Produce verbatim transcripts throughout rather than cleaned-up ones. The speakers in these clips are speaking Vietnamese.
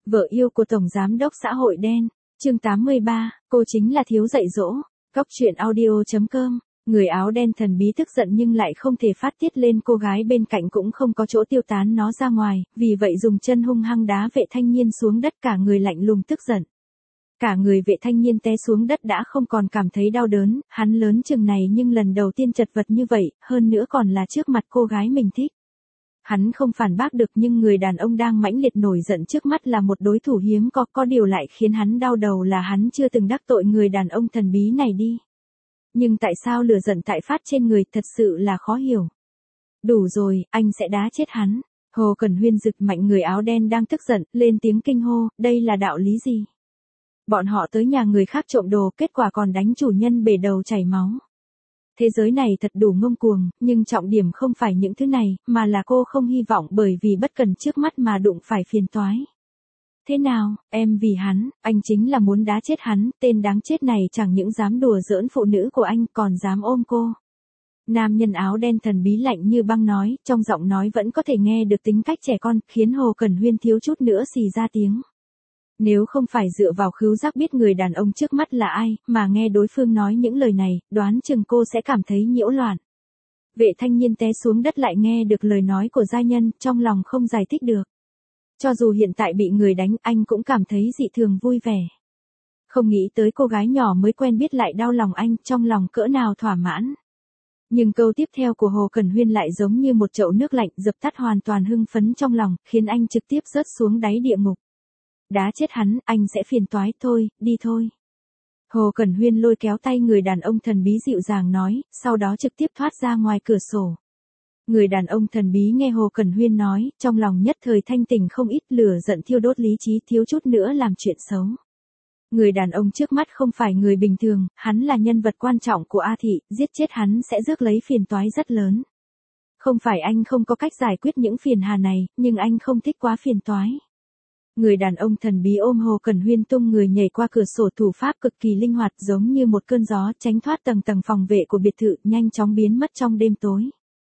Vợ yêu của Tổng Giám đốc xã hội đen. Chương tám mươi ba, cô chính là thiếu dạy dỗ. Cóc truyện audio chấm com. Người áo đen thần bí tức giận nhưng lại không thể phát tiết lên cô gái bên cạnh, cũng không có chỗ tiêu tán nó ra ngoài, vì vậy dùng chân hung hăng đá vệ thanh niên xuống đất, cả người lạnh lùng tức giận. Cả người vệ thanh niên té xuống đất đã không còn cảm thấy đau đớn, hắn lớn chừng này nhưng lần đầu tiên chật vật như vậy, hơn nữa còn là trước mặt cô gái mình thích. Hắn không phản bác được, nhưng người đàn ông đang mãnh liệt nổi giận trước mắt là một đối thủ hiếm có, có điều lại khiến hắn đau đầu là hắn chưa từng đắc tội người đàn ông thần bí này đi. Nhưng tại sao lửa giận tại phát trên người, thật sự là khó hiểu. Đủ rồi, anh sẽ đá chết hắn. Hồ Cẩn Huyên giựt mạnh người áo đen đang tức giận, lên tiếng kinh hô, đây là đạo lý gì? Bọn họ tới nhà người khác trộm đồ, kết quả còn đánh chủ nhân bể đầu chảy máu. Thế giới này thật đủ ngông cuồng, nhưng trọng điểm không phải những thứ này, mà là cô không hy vọng bởi vì bất cần trước mắt mà đụng phải phiền toái. Thế nào, em vì hắn, anh chính là muốn đá chết hắn, tên đáng chết này chẳng những dám đùa giỡn phụ nữ của anh còn dám ôm cô. Nam nhân áo đen thần bí lạnh như băng nói, trong giọng nói vẫn có thể nghe được tính cách trẻ con, khiến Hồ Cẩn Huyên thiếu chút nữa xì ra tiếng. Nếu không phải dựa vào khứu giác biết người đàn ông trước mắt là ai, mà nghe đối phương nói những lời này, đoán chừng cô sẽ cảm thấy nhiễu loạn. Vệ thanh niên té xuống đất lại nghe được lời nói của giai nhân, trong lòng không giải thích được. Cho dù hiện tại bị người đánh, anh cũng cảm thấy dị thường vui vẻ. Không nghĩ tới cô gái nhỏ mới quen biết lại đau lòng anh, trong lòng cỡ nào thỏa mãn. Nhưng câu tiếp theo của Hồ Cẩn Huyên lại giống như một chậu nước lạnh, dập tắt hoàn toàn hưng phấn trong lòng, khiến anh trực tiếp rớt xuống đáy địa ngục. Đá chết hắn, anh sẽ phiền toái, thôi, đi thôi. Hồ Cẩn Huyên lôi kéo tay người đàn ông thần bí dịu dàng nói, sau đó trực tiếp thoát ra ngoài cửa sổ. Người đàn ông thần bí nghe Hồ Cẩn Huyên nói, trong lòng nhất thời thanh tỉnh không ít, lửa giận thiêu đốt lý trí, thiếu chút nữa làm chuyện xấu. Người đàn ông trước mắt không phải người bình thường, hắn là nhân vật quan trọng của A Thị, giết chết hắn sẽ rước lấy phiền toái rất lớn. Không phải anh không có cách giải quyết những phiền hà này, nhưng anh không thích quá phiền toái. Người đàn ông thần bí ôm Hồ Cẩn Huyên tung người nhảy qua cửa sổ, thủ pháp cực kỳ linh hoạt, giống như một cơn gió, tránh thoát tầng tầng phòng vệ của biệt thự, nhanh chóng biến mất trong đêm tối.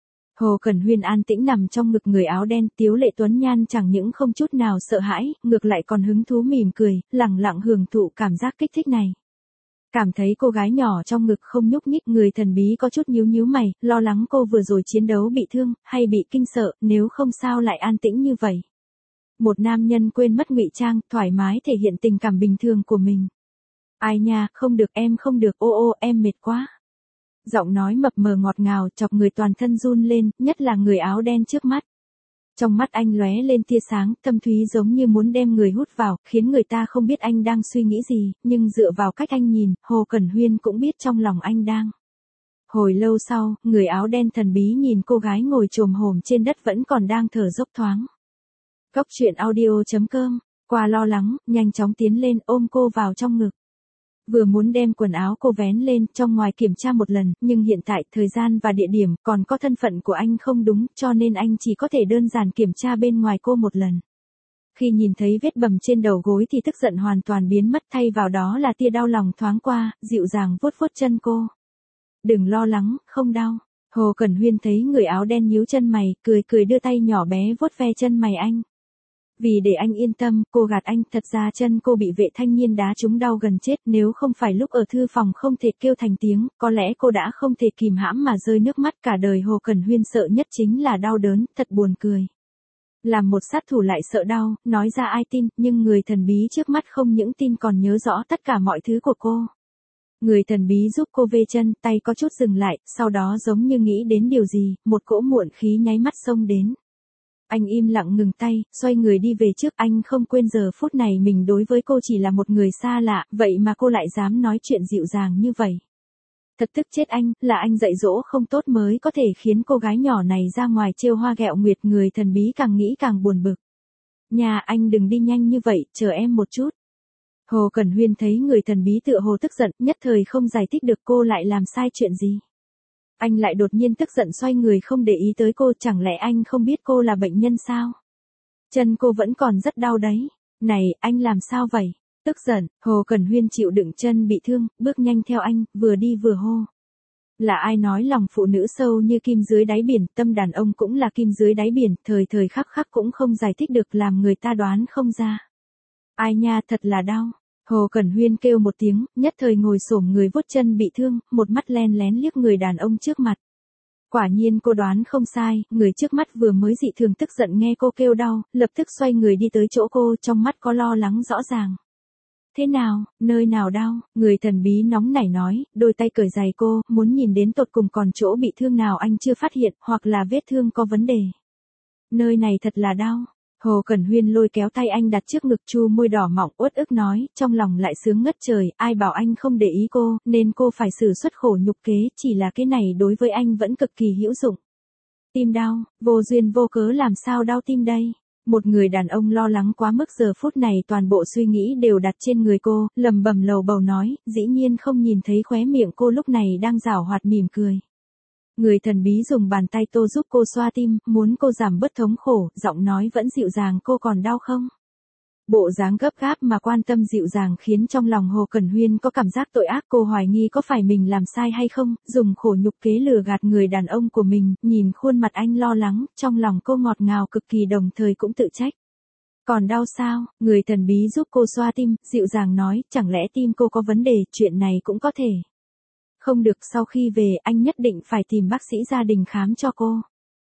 Hồ Cẩn Huyên an tĩnh nằm trong ngực người áo đen, tiếu lệ tuấn nhan chẳng những không chút nào sợ hãi, ngược lại còn hứng thú mỉm cười, lẳng lặng hưởng thụ cảm giác kích thích này. Cảm thấy cô gái nhỏ trong ngực không nhúc nhích, người thần bí có chút nhíu nhíu mày, lo lắng cô vừa rồi chiến đấu bị thương, hay bị kinh sợ, nếu không sao lại an tĩnh như vậy. Một nam nhân quên mất ngụy trang, thoải mái thể hiện tình cảm bình thường của mình. Ai nha, không được, em không được, ô ô, em mệt quá. Giọng nói mập mờ ngọt ngào chọc người toàn thân run lên, nhất là người áo đen trước mắt. Trong mắt anh lóe lên tia sáng, thâm thúy giống như muốn đem người hút vào, khiến người ta không biết anh đang suy nghĩ gì, nhưng dựa vào cách anh nhìn, Hồ Cẩn Huyên cũng biết trong lòng anh đang. Hồi lâu sau, người áo đen thần bí nhìn cô gái ngồi chồm hổm trên đất vẫn còn đang thở dốc thoáng. Cóc truyện audio chấm com, qua lo lắng, nhanh chóng tiến lên ôm cô vào trong ngực. Vừa muốn đem quần áo cô vén lên, trong ngoài kiểm tra một lần, nhưng hiện tại, thời gian và địa điểm, còn có thân phận của anh không đúng, cho nên anh chỉ có thể đơn giản kiểm tra bên ngoài cô một lần. Khi nhìn thấy vết bầm trên đầu gối thì tức giận hoàn toàn biến mất, thay vào đó là tia đau lòng thoáng qua, dịu dàng vuốt vuốt chân cô. Đừng lo lắng, không đau. Hồ Cẩn Huyên thấy người áo đen nhíu chân mày, cười cười đưa tay nhỏ bé vuốt ve chân mày anh. Vì để anh yên tâm, cô gạt anh, thật ra chân cô bị vệ thanh niên đá trúng đau gần chết, nếu không phải lúc ở thư phòng không thể kêu thành tiếng, có lẽ cô đã không thể kìm hãm mà rơi nước mắt. Cả đời Hồ Cẩn Huyên sợ nhất chính là đau đớn, thật buồn cười. Làm một sát thủ lại sợ đau, nói ra ai tin, nhưng người thần bí trước mắt không những tin còn nhớ rõ tất cả mọi thứ của cô. Người thần bí giúp cô vê chân, tay có chút dừng lại, sau đó giống như nghĩ đến điều gì, một cỗ muộn khí nháy mắt xông đến. Anh im lặng ngừng tay, xoay người đi về trước, anh không quên giờ phút này mình đối với cô chỉ là một người xa lạ, vậy mà cô lại dám nói chuyện dịu dàng như vậy. Thật tức chết anh, là anh dạy dỗ không tốt mới có thể khiến cô gái nhỏ này ra ngoài trêu hoa ghẹo nguyệt. Người thần bí càng nghĩ càng buồn bực. Nhà anh đừng đi nhanh như vậy, chờ em một chút. Hồ Cẩn Huyên thấy người thần bí tựa hồ tức giận, nhất thời không giải thích được cô lại làm sai chuyện gì. Anh lại đột nhiên tức giận xoay người không để ý tới cô, chẳng lẽ anh không biết cô là bệnh nhân sao? Chân cô vẫn còn rất đau đấy. Này, anh làm sao vậy? Tức giận, Hồ Cẩn Huyên chịu đựng chân bị thương, bước nhanh theo anh, vừa đi vừa hô. Là ai nói lòng phụ nữ sâu như kim dưới đáy biển, tâm đàn ông cũng là kim dưới đáy biển, thời thời khắc khắc cũng không giải thích được, làm người ta đoán không ra. Ai nha, thật là đau. Hồ Cẩn Huyên kêu một tiếng, nhất thời ngồi xổm người vuốt chân bị thương, một mắt len lén liếc người đàn ông trước mặt. Quả nhiên cô đoán không sai, người trước mắt vừa mới dị thường tức giận nghe cô kêu đau, lập tức xoay người đi tới chỗ cô, trong mắt có lo lắng rõ ràng. Thế nào, nơi nào đau? Người thần bí nóng nảy nói, đôi tay cởi giày cô, muốn nhìn đến tột cùng còn chỗ bị thương nào anh chưa phát hiện, hoặc là vết thương có vấn đề. Nơi này thật là đau. Hồ Cẩn Huyên lôi kéo tay anh đặt trước ngực, chu môi đỏ mọng uất ức nói, trong lòng lại sướng ngất trời, ai bảo anh không để ý cô, nên cô phải sử xuất khổ nhục kế, chỉ là cái này đối với anh vẫn cực kỳ hữu dụng. Tim đau, vô duyên vô cớ làm sao đau tim đây? Một người đàn ông lo lắng quá mức giờ phút này toàn bộ suy nghĩ đều đặt trên người cô, lầm bầm lầu bầu nói, dĩ nhiên không nhìn thấy khóe miệng cô lúc này đang giảo hoạt mỉm cười. Người thần bí dùng bàn tay tô giúp cô xoa tim, muốn cô giảm bớt thống khổ, giọng nói vẫn dịu dàng, cô còn đau không? Bộ dáng gấp gáp mà quan tâm dịu dàng khiến trong lòng Hồ Cẩn Huyên có cảm giác tội ác, cô hoài nghi có phải mình làm sai hay không, dùng khổ nhục kế lừa gạt người đàn ông của mình, nhìn khuôn mặt anh lo lắng, trong lòng cô ngọt ngào cực kỳ đồng thời cũng tự trách. Còn đau sao? Người thần bí giúp cô xoa tim, dịu dàng nói, chẳng lẽ tim cô có vấn đề, chuyện này cũng có thể. Không được, sau khi về anh nhất định phải tìm bác sĩ gia đình khám cho cô.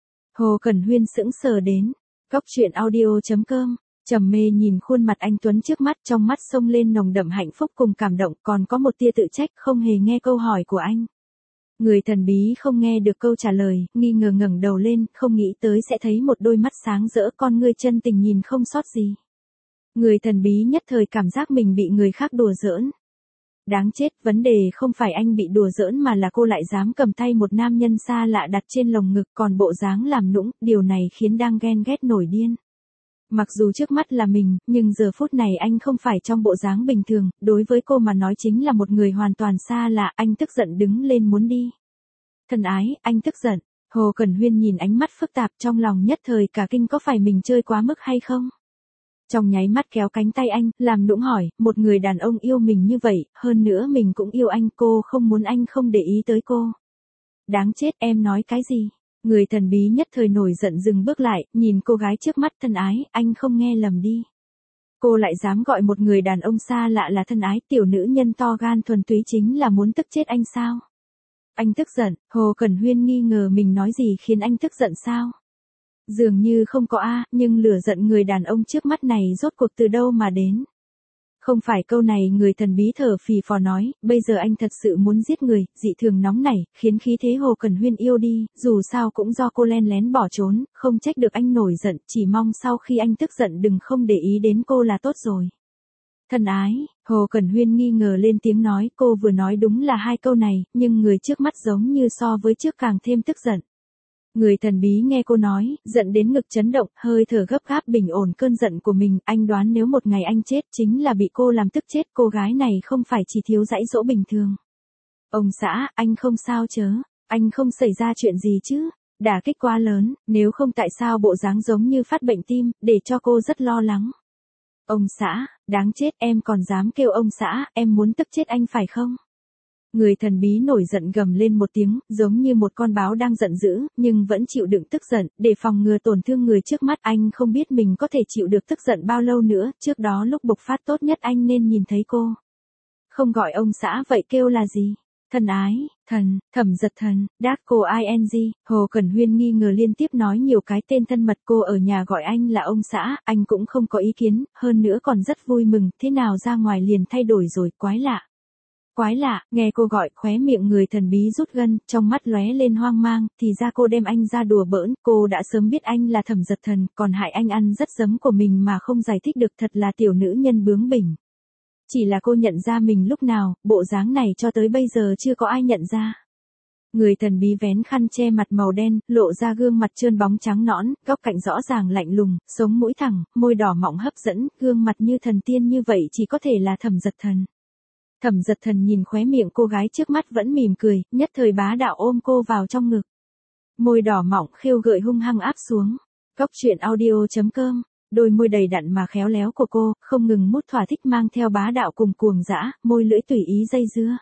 Hồ Cẩn Huyên sững sờ đến. Cóc truyện audio chấm com. Trầm mê nhìn khuôn mặt anh Tuấn trước mắt, trong mắt xông lên nồng đậm hạnh phúc cùng cảm động, còn có một tia tự trách, không hề nghe câu hỏi của anh. Người thần bí không nghe được câu trả lời, nghi ngờ ngẩng đầu lên, không nghĩ tới sẽ thấy một đôi mắt sáng rỡ, con ngươi chân tình nhìn không sót gì. Người thần bí nhất thời cảm giác mình bị người khác đùa giỡn. Đáng chết, vấn đề không phải anh bị đùa giỡn mà là cô lại dám cầm tay một nam nhân xa lạ đặt trên lồng ngực, còn bộ dáng làm nũng, điều này khiến đang ghen ghét nổi điên. Mặc dù trước mắt là mình, nhưng giờ phút này anh không phải trong bộ dáng bình thường, đối với cô mà nói chính là một người hoàn toàn xa lạ, anh tức giận đứng lên muốn đi. Thân ái, anh tức giận. Hồ Cẩn Huyên nhìn ánh mắt phức tạp, trong lòng nhất thời cả kinh, có phải mình chơi quá mức hay không? Trong nháy mắt kéo cánh tay anh, làm nũng hỏi, một người đàn ông yêu mình như vậy, hơn nữa mình cũng yêu anh, cô không muốn anh không để ý tới cô. Đáng chết, em nói cái gì? Người thần bí nhất thời nổi giận dừng bước lại, nhìn cô gái trước mắt, thân ái, anh không nghe lầm đi. Cô lại dám gọi một người đàn ông xa lạ là thân ái, tiểu nữ nhân to gan thuần túy chính là muốn tức chết anh sao? Anh tức giận, Hồ Cẩn Huyên nghi ngờ mình nói gì khiến anh tức giận sao? Dường như không có a, nhưng lửa giận người đàn ông trước mắt này rốt cuộc từ đâu mà đến? Không phải câu này, người thần bí thở phì phò nói, bây giờ anh thật sự muốn giết người, dị thường nóng nảy, khiến khí thế Hồ Cẩn Huyên yêu đi, dù sao cũng do cô len lén bỏ trốn, không trách được anh nổi giận, chỉ mong sau khi anh tức giận đừng không để ý đến cô là tốt rồi. Thân ái, Hồ Cẩn Huyên nghi ngờ lên tiếng nói, cô vừa nói đúng là hai câu này, nhưng người trước mắt giống như so với trước càng thêm tức giận. Người thần bí nghe cô nói, giận đến ngực chấn động, hơi thở gấp gáp bình ổn cơn giận của mình, anh đoán nếu một ngày anh chết chính là bị cô làm tức chết, cô gái này không phải chỉ thiếu dãi dỗ bình thường. Ông xã, anh không sao chớ, anh không xảy ra chuyện gì chứ, đả kích quá lớn, nếu không tại sao bộ dáng giống như phát bệnh tim, để cho cô rất lo lắng. Ông xã, đáng chết, em còn dám kêu ông xã, em muốn tức chết anh phải không? Người thần bí nổi giận gầm lên một tiếng, giống như một con báo đang giận dữ, nhưng vẫn chịu đựng tức giận, để phòng ngừa tổn thương người trước mắt. Anh không biết mình có thể chịu được tức giận bao lâu nữa, trước đó lúc bộc phát tốt nhất anh nên nhìn thấy cô. Không gọi ông xã vậy kêu là gì? Thân ái, thần, thẩm giật thần, đát cô ing, Hồ Cẩn Huyên nghi ngờ liên tiếp nói nhiều cái tên thân mật, cô ở nhà gọi anh là ông xã, anh cũng không có ý kiến, hơn nữa còn rất vui mừng, thế nào ra ngoài liền thay đổi rồi, quái lạ. Quái lạ, nghe cô gọi, khóe miệng người thần bí rút gân, trong mắt lóe lên hoang mang, thì ra cô đem anh ra đùa bỡn, cô đã sớm biết anh là thẩm giật thần, còn hại anh ăn rất giấm của mình mà không giải thích được, thật là tiểu nữ nhân bướng bỉnh. Chỉ là cô nhận ra mình lúc nào, bộ dáng này cho tới bây giờ chưa có ai nhận ra. Người thần bí vén khăn che mặt màu đen, lộ ra gương mặt trơn bóng trắng nõn, góc cạnh rõ ràng lạnh lùng, sống mũi thẳng, môi đỏ mọng hấp dẫn, gương mặt như thần tiên như vậy chỉ có thể là thẩm giật thần. Thẩm giật thần nhìn khóe miệng cô gái trước mắt vẫn mỉm cười, nhất thời bá đạo ôm cô vào trong ngực. Môi đỏ mọng khêu gợi hung hăng áp xuống. Cóc truyện audio chấm com. Đôi môi đầy đặn mà khéo léo của cô, không ngừng mút thỏa thích mang theo bá đạo cùng cuồng dã, môi lưỡi tùy ý dây dưa.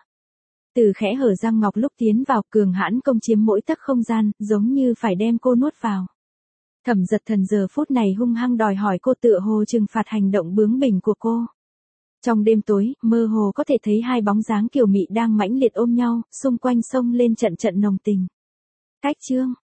Từ khẽ hở răng ngọc lúc tiến vào, cường hãn công chiếm mỗi tấc không gian, giống như phải đem cô nuốt vào. Thẩm Giật Thần giờ phút này hung hăng đòi hỏi cô tựa hồ trừng phạt hành động bướng bỉnh của cô. Trong đêm tối, mơ hồ có thể thấy hai bóng dáng kiều mị đang mãnh liệt ôm nhau, xung quanh sông lên trận trận nồng tình. Cách chương